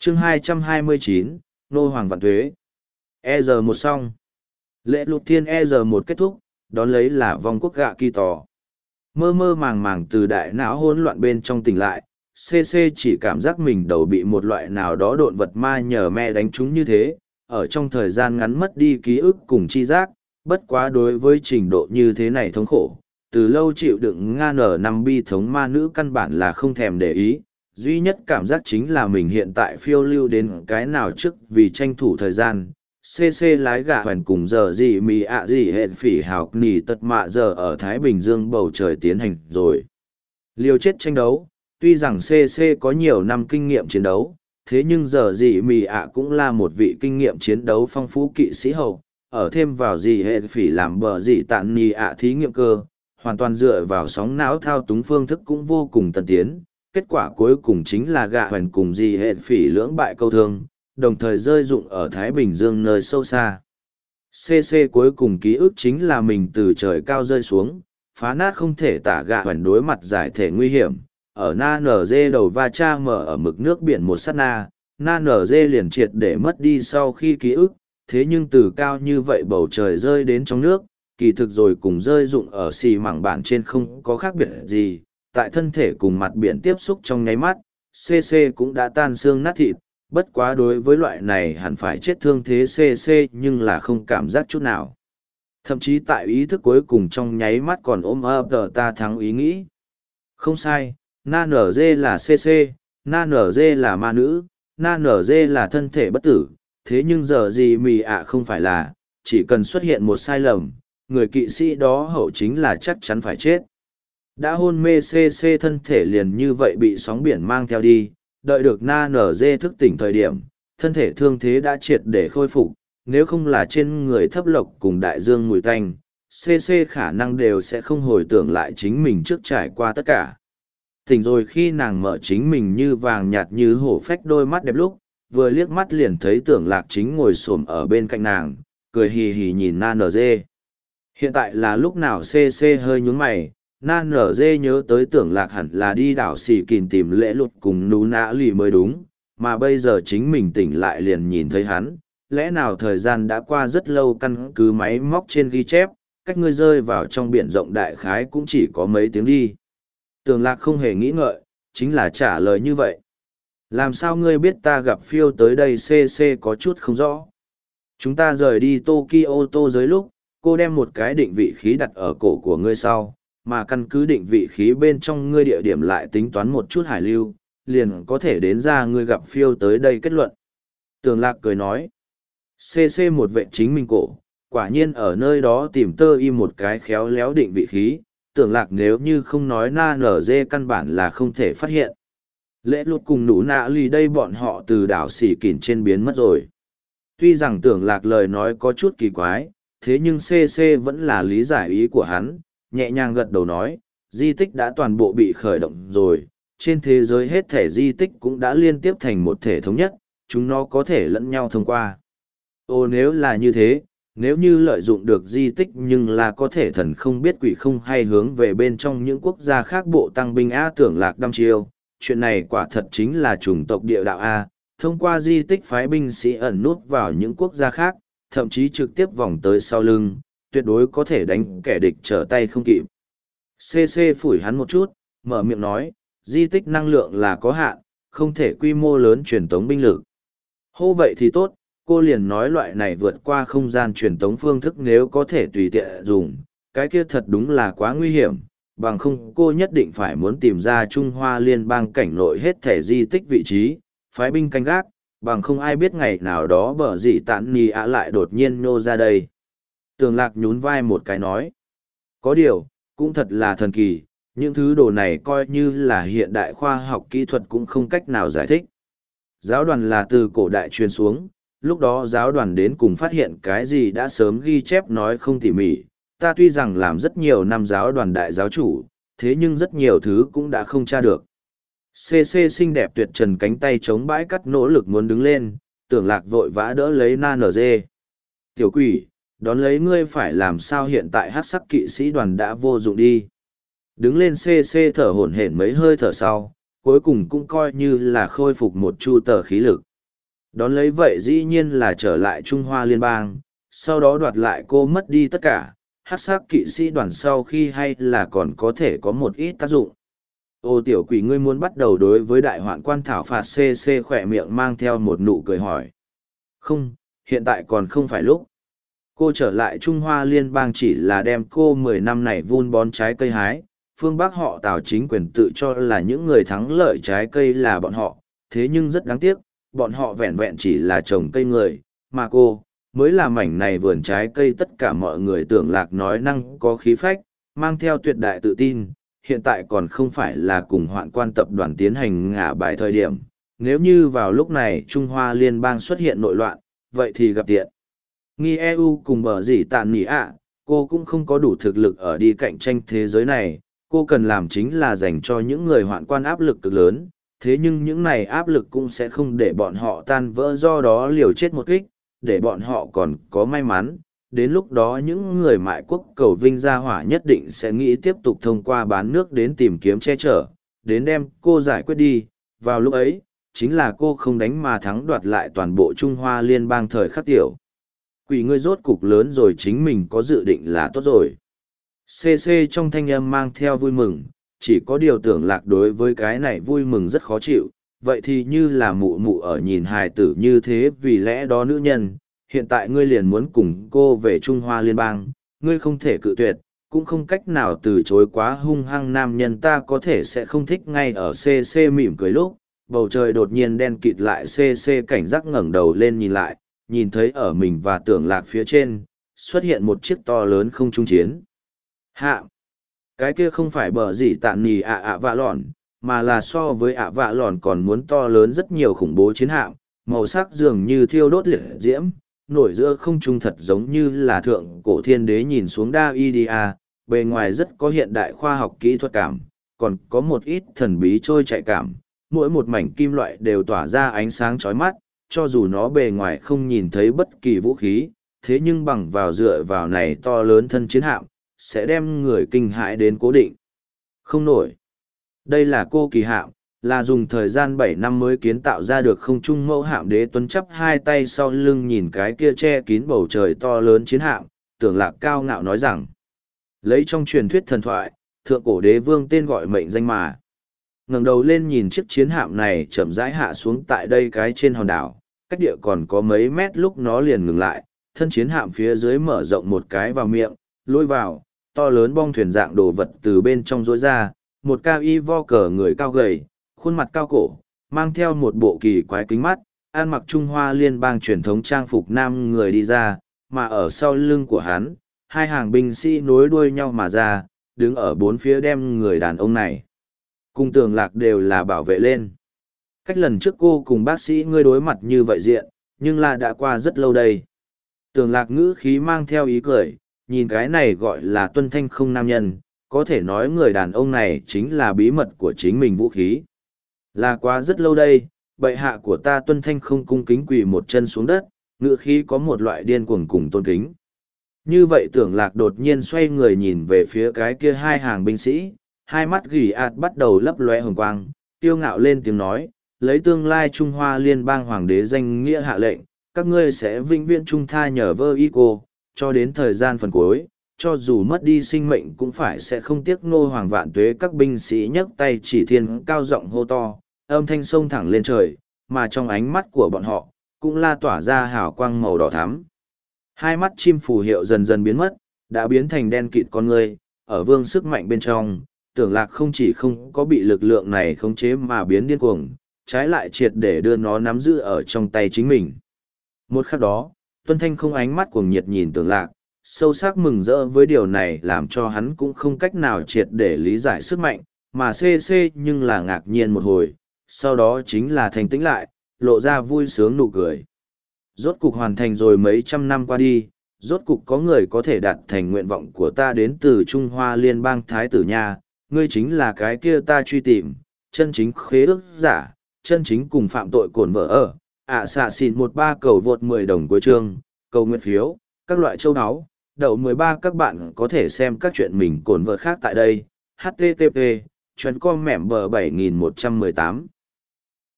chương 229, Nô Hoàng Vạn Tuế. EG1 xong. Lễ lục thiên EG1 kết thúc, đón lấy là vong quốc gạ kỳ tỏ. Mơ mơ màng màng từ đại não hỗn loạn bên trong tỉnh lại, CC chỉ cảm giác mình đầu bị một loại nào đó độn vật ma nhờ me đánh trúng như thế, ở trong thời gian ngắn mất đi ký ức cùng chi giác, bất quá đối với trình độ như thế này thống khổ. Từ lâu chịu đựng N5 bi thống ma nữ căn bản là không thèm để ý, duy nhất cảm giác chính là mình hiện tại phiêu lưu đến cái nào trước vì tranh thủ thời gian. CC lái gạ hoàn cùng giờ gì mì ạ gì hẹn phỉ hào nỉ tật mạ giờ ở Thái Bình Dương bầu trời tiến hành rồi. Liều chết tranh đấu, tuy rằng CC có nhiều năm kinh nghiệm chiến đấu, thế nhưng giờ gì mì ạ cũng là một vị kinh nghiệm chiến đấu phong phú kỵ sĩ hậu, ở thêm vào gì hẹn phỉ làm bờ gì tạn nì ạ thí nghiệm cơ, hoàn toàn dựa vào sóng não thao túng phương thức cũng vô cùng tân tiến. Kết quả cuối cùng chính là gạ hoàn cùng gì hẹn phỉ lưỡng bại câu thương, đồng thời rơi rụng ở Thái Bình Dương nơi sâu xa. CC cuối cùng ký ức chính là mình từ trời cao rơi xuống, phá nát không thể tả gạ hoàn đối mặt giải thể nguy hiểm, ở NG đầu va cha mở ở mực nước biển một sát na, NG liền triệt để mất đi sau khi ký ức, thế nhưng từ cao như vậy bầu trời rơi đến trong nước, kỳ thực rồi cùng rơi rụng ở xì mảng bản trên không có khác biệt gì, tại thân thể cùng mặt biển tiếp xúc trong nháy mắt, CC cũng đã tan xương nát thịt, bất quá đối với loại này hẳn phải chết thương thế CC nhưng là không cảm giác chút nào. Thậm chí tại ý thức cuối cùng trong nháy mắt còn ôm ấp ta thắng ý nghĩ. Không sai, NG là CC, NG là ma nữ, NG là thân thể bất tử, thế nhưng giờ gì mì ạ không phải là, chỉ cần xuất hiện một sai lầm, người kỵ sĩ đó hậu chính là chắc chắn phải chết. Đã hôn mê CC thân thể liền như vậy bị sóng biển mang theo đi, đợi được NG thức tỉnh thời điểm, thân thể thương thế đã triệt để khôi phục, nếu không là trên người thấp lộc cùng đại dương mùi tanh, CC khả năng đều sẽ không hồi tưởng lại chính mình trước trải qua tất cả. Tỉnh rồi khi nàng mở chính mình như vàng nhạt như hổ phách đôi mắt đẹp lúc, vừa liếc mắt liền thấy Tưởng Lạc chính ngồi xổm ở bên cạnh nàng, cười hì hì nhìn NG. Hiện tại là lúc nào CC hơi nhướng mày, NG nhớ tới Tưởng Lạc hẳn là đi đảo xì kìn tìm lễ lụt cùng nú nã lì mới đúng, mà bây giờ chính mình tỉnh lại liền nhìn thấy hắn, lẽ nào thời gian đã qua rất lâu căn cứ máy móc trên ghi chép, cách ngươi rơi vào trong biển rộng đại khái cũng chỉ có mấy tiếng đi. Tưởng Lạc không hề nghĩ ngợi, chính là trả lời như vậy. Làm sao ngươi biết ta gặp phiêu tới đây CC có chút không rõ. Chúng ta rời đi Tokyo tô giới lúc, cô đem một cái định vị khí đặt ở cổ của ngươi sau, mà căn cứ định vị khí bên trong ngươi địa điểm lại tính toán một chút hải lưu, liền có thể đến ra ngươi gặp phiêu tới đây kết luận. Tưởng Lạc cười nói, CC một vệ chính mình cổ, quả nhiên ở nơi đó tìm tơ y một cái khéo léo định vị khí, Tưởng Lạc nếu như không nói NG căn bản là không thể phát hiện. Lễ lụt cùng nụ nạ lì đây bọn họ từ đảo xỉ kỉn trên biến mất rồi. Tuy rằng Tưởng Lạc lời nói có chút kỳ quái, thế nhưng CC vẫn là lý giải ý của hắn, nhẹ nhàng gật đầu nói, di tích đã toàn bộ bị khởi động rồi, trên thế giới hết thể di tích cũng đã liên tiếp thành một thể thống nhất, chúng nó có thể lẫn nhau thông qua. Ồ nếu là như thế, nếu như lợi dụng được di tích nhưng là có thể thần không biết quỷ không hay hướng về bên trong những quốc gia khác bộ tăng binh A Tưởng Lạc đăm chiêu, chuyện này quả thật chính là chủng tộc địa đạo A, thông qua di tích phái binh sĩ ẩn nút vào những quốc gia khác, thậm chí trực tiếp vòng tới sau lưng, tuyệt đối có thể đánh kẻ địch trở tay không kịp. CC phủi hắn một chút, mở miệng nói, di tích năng lượng là có hạn, không thể quy mô lớn truyền tống binh lực. Hô vậy thì tốt, cô liền nói loại này vượt qua không gian truyền tống phương thức nếu có thể tùy tiện dùng, cái kia thật đúng là quá nguy hiểm, bằng không cô nhất định phải muốn tìm ra Trung Hoa liên bang cảnh nội hết thể di tích vị trí, phái binh canh gác, bằng không ai biết ngày nào đó bở dị tạn nì ạ lại đột nhiên nhô ra đây. Tưởng Lạc nhún vai một cái nói, có điều, cũng thật là thần kỳ, những thứ đồ này coi như là hiện đại khoa học kỹ thuật cũng không cách nào giải thích. Giáo đoàn là từ cổ đại truyền xuống, lúc đó giáo đoàn đến cùng phát hiện cái gì đã sớm ghi chép nói không tỉ mỉ, ta tuy rằng làm rất nhiều năm giáo đoàn đại giáo chủ, thế nhưng rất nhiều thứ cũng đã không tra được. CC xinh đẹp tuyệt trần cánh tay chống bãi cắt nỗ lực muốn đứng lên, Tưởng Lạc vội vã đỡ lấy NG. Tiểu quỷ, đón lấy ngươi phải làm sao hiện tại hắc sắc kỵ sĩ đoàn đã vô dụng đi. Đứng lên CC thở hổn hển mấy hơi thở sau, cuối cùng cũng coi như là khôi phục một chu tờ khí lực. Đón lấy vậy dĩ nhiên là trở lại Trung Hoa Liên bang, sau đó đoạt lại cô mất đi tất cả, hắc sắc kỵ sĩ đoàn sau khi hay là còn có thể có một ít tác dụng. Ô tiểu quỷ, ngươi muốn bắt đầu đối với đại hoạn quan thảo phạt CC, khỏe miệng mang theo một nụ cười hỏi. Không, hiện tại còn không phải lúc. Cô trở lại Trung Hoa Liên bang chỉ là đem cô 10 năm này vun bón trái cây hái. Phương Bắc họ Tào chính quyền tự cho là những người thắng lợi trái cây là bọn họ, thế nhưng rất đáng tiếc, bọn họ vẹn vẹn chỉ là trồng cây người, mà cô mới là mảnh này vườn trái cây. Tất cả mọi người tưởng Lạc nói năng có khí phách, mang theo tuyệt đại tự tin, hiện tại còn không phải là cùng hoạn quan tập đoàn tiến hành ngả bài thời điểm. Nếu như vào lúc này Trung Hoa Liên bang xuất hiện nội loạn, vậy thì gặp tiện nghi EU cùng bờ gì tàn nỉ ạ. Cô cũng không có đủ thực lực ở đi cạnh tranh thế giới này, cô cần làm chính là dành cho những người hoạn quan áp lực cực lớn, thế nhưng những này áp lực cũng sẽ không để bọn họ tan vỡ, do đó liều chết một kích, để bọn họ còn có may mắn. Đến lúc đó những người mại quốc cầu vinh gia hỏa nhất định sẽ nghĩ tiếp tục thông qua bán nước đến tìm kiếm che chở, đến đem cô giải quyết đi. Vào lúc ấy, chính là cô không đánh mà thắng, đoạt lại toàn bộ Trung Hoa Liên bang thời khắc tiểu. Quỷ, ngươi rốt cục lớn rồi, chính mình có dự định là tốt rồi. CC trong thanh âm mang theo vui mừng, chỉ có điều tưởng Lạc đối với cái này vui mừng rất khó chịu. Vậy thì như là mụ mụ ở nhìn hài tử như thế, vì lẽ đó nữ nhân, hiện tại ngươi liền muốn cùng cô về Trung Hoa Liên bang, ngươi không thể cự tuyệt, cũng không cách nào từ chối. Quá hung hăng nam nhân ta có thể sẽ không thích. Ngay ở CC mỉm cười lúc, bầu trời đột nhiên đen kịt lại. CC cảnh giác ngẩng đầu lên nhìn lại, nhìn thấy ở mình và tưởng Lạc phía trên, xuất hiện một chiếc to lớn không trung chiến hạm. Cái kia không phải bờ gì tạn nì ạ vạ lòn, mà là so với ạ vạ lòn còn muốn to lớn rất nhiều khủng bố chiến hạm, màu sắc dường như thiêu đốt liệt diễm, nổi giữa không trung thật giống như là thượng cổ thiên đế nhìn xuống Davidia. Bề ngoài rất có hiện đại khoa học kỹ thuật cảm, còn có một ít thần bí trôi chạy cảm, mỗi một mảnh kim loại đều tỏa ra ánh sáng chói mắt, cho dù nó bề ngoài không nhìn thấy bất kỳ vũ khí, thế nhưng bằng vào dựa vào này to lớn thân chiến hạm, sẽ đem người kinh hãi đến cố định không nổi. Đây là cô kỳ hạm, là dùng thời gian 7 năm mới kiến tạo ra được không trung mẫu hạm. Đế Tuấn chắp hai tay sau lưng nhìn cái kia che kín bầu trời to lớn chiến hạm, tưởng Lạc cao ngạo nói rằng, lấy trong truyền thuyết thần thoại, thượng cổ đế vương tên gọi mệnh danh mà. Ngẩng đầu lên nhìn chiếc chiến hạm này chậm rãi hạ xuống tại đây cái trên hòn đảo, cách địa còn có mấy mét lúc nó liền ngừng lại, thân chiến hạm phía dưới mở rộng một cái vào miệng, lôi vào, to lớn bong thuyền dạng đồ vật từ bên trong rối ra, một cao y vo cờ người cao gầy, khuôn mặt cao cổ, mang theo một bộ kỳ quái kính mắt, ăn mặc Trung Hoa Liên bang truyền thống trang phục nam người đi ra, mà ở sau lưng của hắn, hai hàng binh sĩ nối đuôi nhau mà ra, đứng ở bốn phía đem người đàn ông này cùng Tưởng Lạc đều là bảo vệ lên. Cách lần trước cô cùng bác sĩ ngươi đối mặt như vậy diện, nhưng là đã qua rất lâu đây. Tưởng Lạc ngữ khí mang theo ý cười, nhìn cái này gọi là Tuân Thanh không nam nhân, có thể nói người đàn ông này chính là bí mật của chính mình vũ khí. Là quá rất lâu đây, bệ hạ của ta Tuân Thanh không cung kính quỳ một chân xuống đất, ngữ khí có một loại điên cuồng cùng tôn kính. Như vậy Tưởng Lạc đột nhiên xoay người nhìn về phía cái kia hai hàng binh sĩ, hai mắt gỉ ạt bắt đầu lấp lóe hồng quang, tiêu ngạo lên tiếng nói, lấy tương lai Trung Hoa Liên bang hoàng đế danh nghĩa hạ lệnh, các ngươi sẽ vĩnh viễn trung tha nhờ vơ y cô, cho đến thời gian phần cuối, cho dù mất đi sinh mệnh cũng phải sẽ không tiếc nô hoàng vạn tuế. Các binh sĩ nhấc tay chỉ thiên cao giọng hô to, âm thanh sông thẳng lên trời, mà trong ánh mắt của bọn họ, cũng la tỏa ra hào quang màu đỏ thắm. Hai mắt chim phù hiệu dần dần biến mất, đã biến thành đen kịt con người, ở vương sức mạnh bên trong. Tưởng Lạc không chỉ không có bị lực lượng này khống chế mà biến điên cuồng, trái lại triệt để đưa nó nắm giữ ở trong tay chính mình. Một khắc đó, Tuân Thanh không ánh mắt cuồng nhiệt nhìn Tưởng Lạc, sâu sắc mừng rỡ với điều này làm cho hắn cũng không cách nào triệt để lý giải sức mạnh, mà CC nhưng là ngạc nhiên một hồi, sau đó chính là thành tĩnh lại, lộ ra vui sướng nụ cười. Rốt cục hoàn thành rồi, mấy trăm năm qua đi, rốt cục có người có thể đạt thành nguyện vọng của ta, đến từ Trung Hoa Liên bang Thái tử nha, ngươi chính là cái kia ta truy tìm, chân chính khế ước giả, chân chính cùng phạm tội cổn vợ ở. Xạ xịn 13 cầu vượt 10 đồng cuối chương, cầu nguyện phiếu, các loại châu áo, đậu 13. Các bạn có thể xem các chuyện mình cổn vợ khác tại đây. http://com mẻm bờ 7118